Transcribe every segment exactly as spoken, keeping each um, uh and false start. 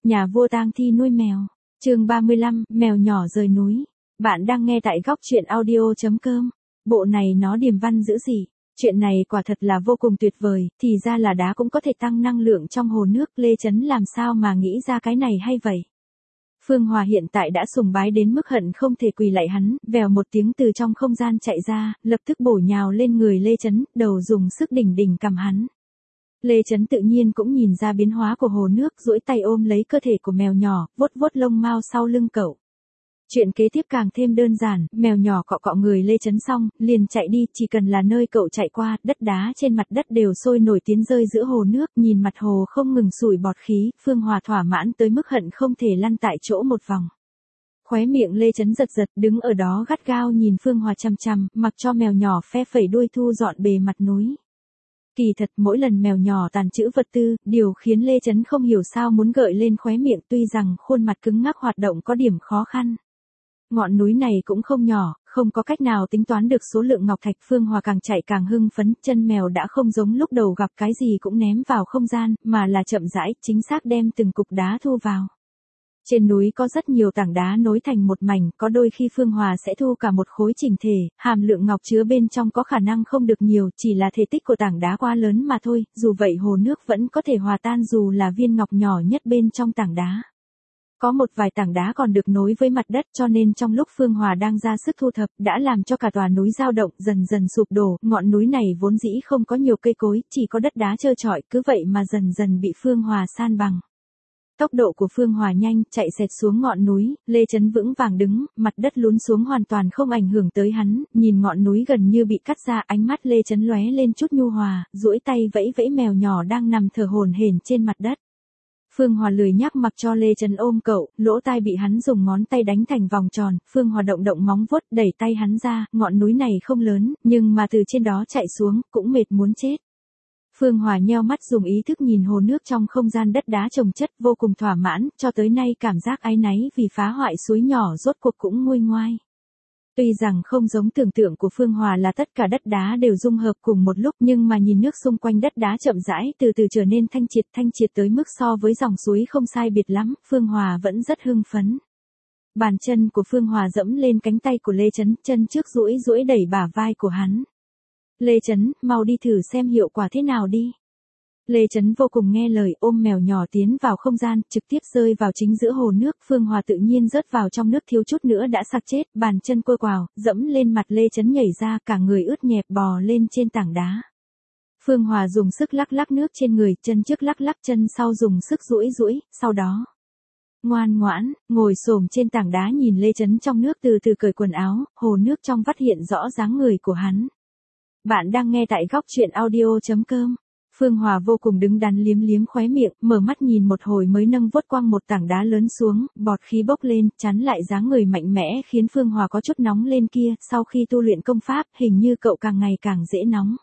Nhà vua tang thi nuôi mèo. Chương ba mươi lăm, mèo nhỏ rời núi. Bạn đang nghe tại góc truyện audio chấm com. Bộ này nó điềm văn dữ gì. Chuyện này quả thật là vô cùng tuyệt vời, thì ra là đá cũng có thể tăng năng lượng trong hồ nước. Lê Chấn làm sao mà nghĩ ra cái này hay vậy? Phương Hòa hiện tại đã sùng bái đến mức hận không thể quỳ lạy hắn, vèo một tiếng từ trong không gian chạy ra, lập tức bổ nhào lên người Lê Chấn, đầu dùng sức đỉnh đỉnh cầm hắn. Lê Chấn tự nhiên cũng nhìn ra biến hóa của hồ nước, duỗi tay ôm lấy cơ thể của mèo nhỏ, vuốt vuốt lông mao sau lưng cậu. Chuyện kế tiếp càng thêm đơn giản, mèo nhỏ cọ cọ người Lê Chấn xong, liền chạy đi, chỉ cần là nơi cậu chạy qua, đất đá trên mặt đất đều sôi nổi tiến rơi giữa hồ nước, nhìn mặt hồ không ngừng sủi bọt khí, Phương Hòa thỏa mãn tới mức hận không thể lăn tại chỗ một vòng. Khóe miệng Lê Chấn giật giật, đứng ở đó gắt gao nhìn Phương Hòa chằm chằm, mặc cho mèo nhỏ phe phẩy đuôi thu dọn bề mặt núi. Kỳ thật mỗi lần mèo nhỏ tàn trữ vật tư, điều khiến Lê Chấn không hiểu sao muốn gợi lên khóe miệng, tuy rằng khuôn mặt cứng ngắc hoạt động có điểm khó khăn. Ngọn núi này cũng không nhỏ, không có cách nào tính toán được số lượng ngọc thạch. Phương Hòa càng chạy càng hưng phấn, chân mèo đã không giống lúc đầu gặp cái gì cũng ném vào không gian, mà là chậm rãi, chính xác đem từng cục đá thu vào. Trên núi có rất nhiều tảng đá nối thành một mảnh, có đôi khi Phương Hòa sẽ thu cả một khối chỉnh thể, hàm lượng ngọc chứa bên trong có khả năng không được nhiều, chỉ là thể tích của tảng đá quá lớn mà thôi, dù vậy hồ nước vẫn có thể hòa tan dù là viên ngọc nhỏ nhất bên trong tảng đá. Có một vài tảng đá còn được nối với mặt đất, cho nên trong lúc Phương Hòa đang ra sức thu thập, đã làm cho cả tòa núi dao động, dần dần sụp đổ. Ngọn núi này vốn dĩ không có nhiều cây cối, chỉ có đất đá trơ trọi, cứ vậy mà dần dần bị Phương Hòa san bằng. Tốc độ của Phương Hòa nhanh, chạy xẹt xuống ngọn núi, Lê Chấn vững vàng đứng, mặt đất lún xuống hoàn toàn không ảnh hưởng tới hắn, nhìn ngọn núi gần như bị cắt ra, ánh mắt Lê Chấn lóe lên chút nhu hòa, duỗi tay vẫy vẫy mèo nhỏ đang nằm thở hổn hển trên mặt đất. Phương Hòa lười nhác mặc cho Lê Chấn ôm cậu, lỗ tai bị hắn dùng ngón tay đánh thành vòng tròn, Phương Hòa động động móng vuốt, đẩy tay hắn ra, ngọn núi này không lớn, nhưng mà từ trên đó chạy xuống, cũng mệt muốn chết. Phương Hòa nheo mắt dùng ý thức nhìn hồ nước trong không gian đất đá chồng chất, vô cùng thỏa mãn, cho tới nay cảm giác áy náy vì phá hoại suối nhỏ rốt cuộc cũng nguôi ngoai. Tuy rằng không giống tưởng tượng của Phương Hòa là tất cả đất đá đều dung hợp cùng một lúc, nhưng mà nhìn nước xung quanh đất đá chậm rãi từ từ trở nên thanh triệt, thanh triệt tới mức so với dòng suối không sai biệt lắm, Phương Hòa vẫn rất hưng phấn. Bàn chân của Phương Hòa dẫm lên cánh tay của Lê Chấn, chân trước duỗi duỗi đẩy bả vai của hắn. Lê Chấn, mau đi thử xem hiệu quả thế nào đi. Lê Chấn vô cùng nghe lời, ôm mèo nhỏ tiến vào không gian, trực tiếp rơi vào chính giữa hồ nước. Phương Hòa tự nhiên rớt vào trong nước, thiếu chút nữa đã sặc chết, bàn chân cua quào, dẫm lên mặt Lê Chấn nhảy ra, cả người ướt nhẹp bò lên trên tảng đá. Phương Hòa dùng sức lắc lắc nước trên người, chân trước lắc lắc, chân sau dùng sức duỗi duỗi, sau đó ngoan ngoãn, ngồi xổm trên tảng đá nhìn Lê Chấn trong nước từ từ cởi quần áo, hồ nước trong vắt hiện rõ dáng người của hắn. Bạn đang nghe tại góc truyện audio chấm com. Phương Hòa vô cùng đứng đắn liếm liếm khóe miệng, mở mắt nhìn một hồi mới nâng vuốt quăng một tảng đá lớn xuống, bọt khí bốc lên, chắn lại dáng người mạnh mẽ khiến Phương Hòa có chút nóng lên kia, sau khi tu luyện công pháp, hình như cậu càng ngày càng dễ nóng.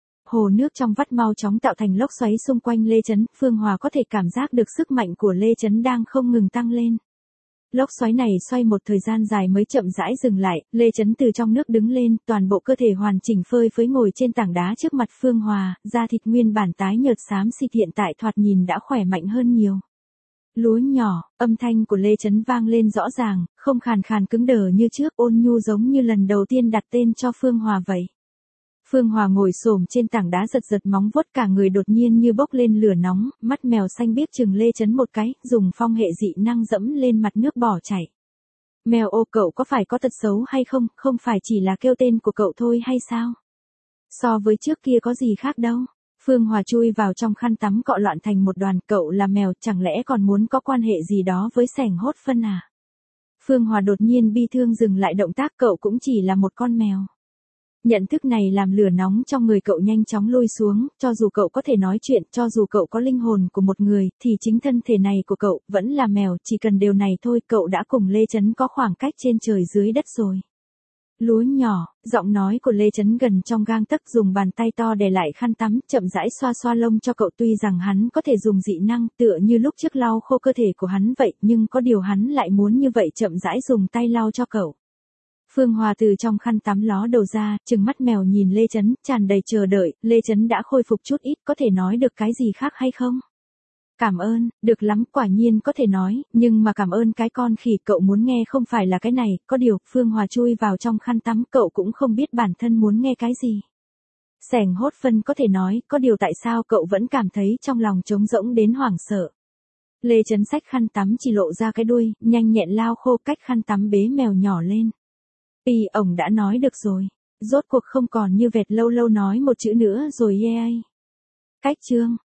Hồ nước trong vắt mau chóng tạo thành lốc xoáy xung quanh Lê Chấn, Phương Hòa có thể cảm giác được sức mạnh của Lê Chấn đang không ngừng tăng lên. Lốc xoáy này xoay một thời gian dài mới chậm rãi dừng lại, Lê Chấn từ trong nước đứng lên, toàn bộ cơ thể hoàn chỉnh phơi phới ngồi trên tảng đá trước mặt Phương Hòa, da thịt nguyên bản tái nhợt xám xịt hiện tại thoạt nhìn đã khỏe mạnh hơn nhiều. Lúa nhỏ, âm thanh của Lê Chấn vang lên rõ ràng, không khàn khàn cứng đờ như trước, ôn nhu giống như lần đầu tiên đặt tên cho Phương Hòa vậy. Phương Hòa ngồi xổm trên tảng đá giật giật móng vuốt, cả người đột nhiên như bốc lên lửa nóng, mắt mèo xanh biếc chừng Lê Chấn một cái, dùng phong hệ dị năng dẫm lên mặt nước bỏ chảy. Mèo ô, cậu có phải có tật xấu hay không, không phải chỉ là kêu tên của cậu thôi hay sao? So với trước kia có gì khác đâu. Phương Hòa chui vào trong khăn tắm cọ loạn thành một đoàn, cậu là mèo, chẳng lẽ còn muốn có quan hệ gì đó với sảnh hốt phân à? Phương Hòa đột nhiên bi thương dừng lại động tác, cậu cũng chỉ là một con mèo. Nhận thức này làm lửa nóng trong người cậu nhanh chóng lui xuống, cho dù cậu có thể nói chuyện, cho dù cậu có linh hồn của một người, thì chính thân thể này của cậu vẫn là mèo, chỉ cần điều này thôi, cậu đã cùng Lê Chấn có khoảng cách trên trời dưới đất rồi. Lúa nhỏ, giọng nói của Lê Chấn gần trong gang tấc, dùng bàn tay to đè lại khăn tắm, chậm rãi xoa xoa lông cho cậu, tuy rằng hắn có thể dùng dị năng, tựa như lúc trước lau khô cơ thể của hắn vậy, nhưng có điều hắn lại muốn như vậy chậm rãi dùng tay lau cho cậu. Phương Hòa từ trong khăn tắm ló đầu ra, trừng mắt mèo nhìn Lê Chấn, tràn đầy chờ đợi, Lê Chấn đã khôi phục chút ít, có thể nói được cái gì khác hay không? Cảm ơn, được lắm, quả nhiên có thể nói, nhưng mà cảm ơn cái con khỉ, cậu muốn nghe không phải là cái này, có điều, Phương Hòa chui vào trong khăn tắm, cậu cũng không biết bản thân muốn nghe cái gì. Sẻng hốt phân có thể nói, có điều tại sao cậu vẫn cảm thấy trong lòng trống rỗng đến hoảng sợ. Lê Trấn xách khăn tắm chỉ lộ ra cái đuôi, nhanh nhẹn lao khô cách khăn tắm bế mèo nhỏ lên. Ì, ổng đã nói được rồi. Rốt cuộc không còn như vẹt lâu lâu nói một chữ nữa rồi yeah. Cách chương.